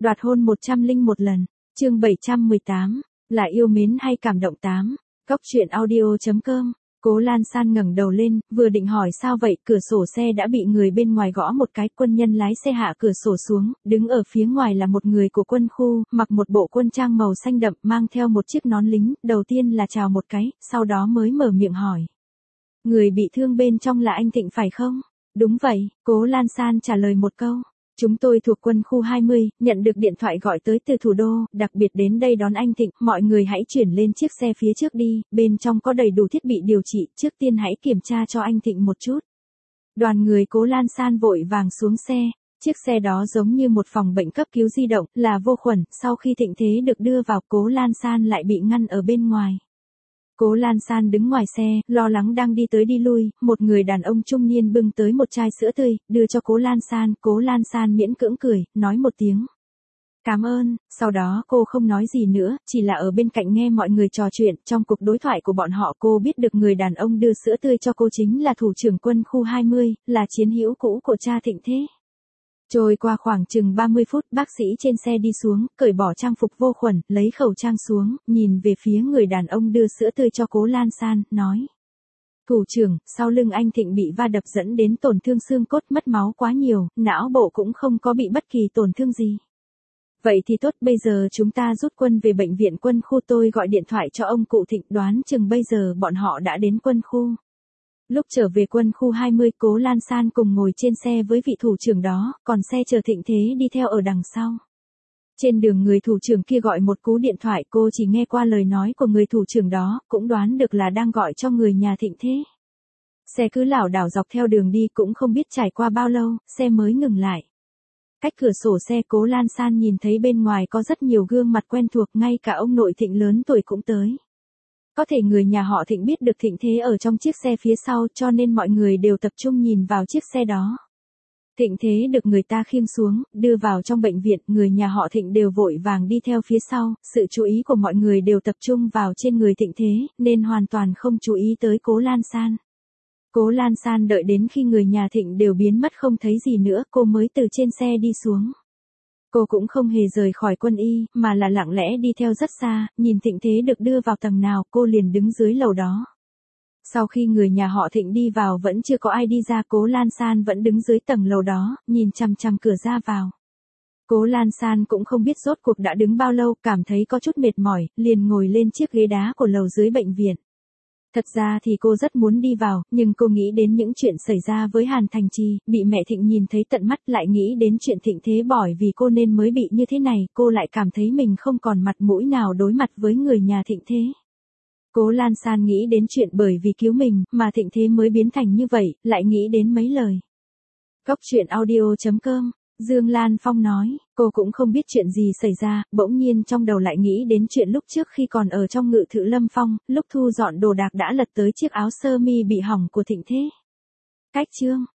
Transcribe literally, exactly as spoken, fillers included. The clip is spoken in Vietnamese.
Đoạt hôn một trăm linh một lần. Chương bảy trăm mười tám. Là yêu mến hay cảm động tám. Cốc truyện audio chấm com. Cố Lan San ngẩng đầu lên, vừa định hỏi sao vậy, cửa sổ xe đã bị người bên ngoài gõ một cái, quân nhân lái xe hạ cửa sổ xuống, đứng ở phía ngoài là một người của quân khu, mặc một bộ quân trang màu xanh đậm, mang theo một chiếc nón lính, đầu tiên là chào một cái, sau đó mới mở miệng hỏi. Người bị thương bên trong là anh Thịnh phải không? Đúng vậy, Cố Lan San trả lời một câu. Chúng tôi thuộc quân khu hai mươi, nhận được điện thoại gọi tới từ thủ đô, đặc biệt đến đây đón anh Thịnh, mọi người hãy chuyển lên chiếc xe phía trước đi, bên trong có đầy đủ thiết bị điều trị, trước tiên hãy kiểm tra cho anh Thịnh một chút. Đoàn người Cố Lan San vội vàng xuống xe, chiếc xe đó giống như một phòng bệnh cấp cứu di động, là vô khuẩn, sau khi Thịnh Thế được đưa vào, Cố Lan San lại bị ngăn ở bên ngoài. Cố Lan San đứng ngoài xe, lo lắng đang đi tới đi lui, một người đàn ông trung niên bưng tới một chai sữa tươi, đưa cho Cố Lan San, Cố Lan San miễn cưỡng cười, nói một tiếng. Cảm ơn, sau đó cô không nói gì nữa, chỉ là ở bên cạnh nghe mọi người trò chuyện, trong cuộc đối thoại của bọn họ cô biết được người đàn ông đưa sữa tươi cho cô chính là thủ trưởng quân khu hai mươi, là chiến hữu cũ của cha Thịnh Thế. Trôi qua khoảng chừng ba mươi phút, bác sĩ trên xe đi xuống, cởi bỏ trang phục vô khuẩn, lấy khẩu trang xuống, nhìn về phía người đàn ông đưa sữa tươi cho Cố Lan San, nói. Thủ trưởng, sau lưng anh Thịnh bị va đập dẫn đến tổn thương xương cốt, mất máu quá nhiều, não bộ cũng không có bị bất kỳ tổn thương gì. Vậy thì tốt, bây giờ chúng ta rút quân về bệnh viện quân khu, tôi gọi điện thoại cho ông cụ Thịnh, đoán chừng bây giờ bọn họ đã đến quân khu. Lúc trở về quân khu hai mươi, Cố Lan San cùng ngồi trên xe với vị thủ trưởng đó, còn xe chờ Thịnh Thế đi theo ở đằng sau. Trên đường người thủ trưởng kia gọi một cú điện thoại, cô chỉ nghe qua lời nói của người thủ trưởng đó, cũng đoán được là đang gọi cho người nhà Thịnh Thế. Xe cứ lảo đảo dọc theo đường đi, cũng không biết trải qua bao lâu, xe mới ngừng lại. Cách cửa sổ xe, Cố Lan San nhìn thấy bên ngoài có rất nhiều gương mặt quen thuộc, ngay cả ông nội Thịnh lớn tuổi cũng tới. Có thể người nhà họ Thịnh biết được Thịnh Thế ở trong chiếc xe phía sau, cho nên mọi người đều tập trung nhìn vào chiếc xe đó. Thịnh Thế được người ta khiêng xuống, đưa vào trong bệnh viện, người nhà họ Thịnh đều vội vàng đi theo phía sau, sự chú ý của mọi người đều tập trung vào trên người Thịnh Thế, nên hoàn toàn không chú ý tới Cố Lan San. Cố Lan San đợi đến khi người nhà Thịnh đều biến mất không thấy gì nữa, cô mới từ trên xe đi xuống. Cô cũng không hề rời khỏi quân y, mà là lặng lẽ đi theo rất xa, nhìn Thịnh Thế được đưa vào tầng nào, cô liền đứng dưới lầu đó. Sau khi người nhà họ Thịnh đi vào vẫn chưa có ai đi ra, Cố Lan San vẫn đứng dưới tầng lầu đó, nhìn chằm chằm cửa ra vào. Cố Lan San cũng không biết rốt cuộc đã đứng bao lâu, cảm thấy có chút mệt mỏi, liền ngồi lên chiếc ghế đá của lầu dưới bệnh viện. Thật ra thì cô rất muốn đi vào, nhưng cô nghĩ đến những chuyện xảy ra với Hàn Thành Trì, bị mẹ Thịnh nhìn thấy tận mắt, lại nghĩ đến chuyện Thịnh Thế bởi vì cô nên mới bị như thế này, cô lại cảm thấy mình không còn mặt mũi nào đối mặt với người nhà Thịnh Thế. Cố Lan San nghĩ đến chuyện bởi vì cứu mình, mà Thịnh Thế mới biến thành như vậy, lại nghĩ đến mấy lời. Cốc truyện audio chấm com. Dương Lan Phong nói, cô cũng không biết chuyện gì xảy ra, bỗng nhiên trong đầu lại nghĩ đến chuyện lúc trước khi còn ở trong Ngự Thự Lâm Phong, lúc thu dọn đồ đạc đã lật tới chiếc áo sơ mi bị hỏng của Thịnh Thế. Cách chương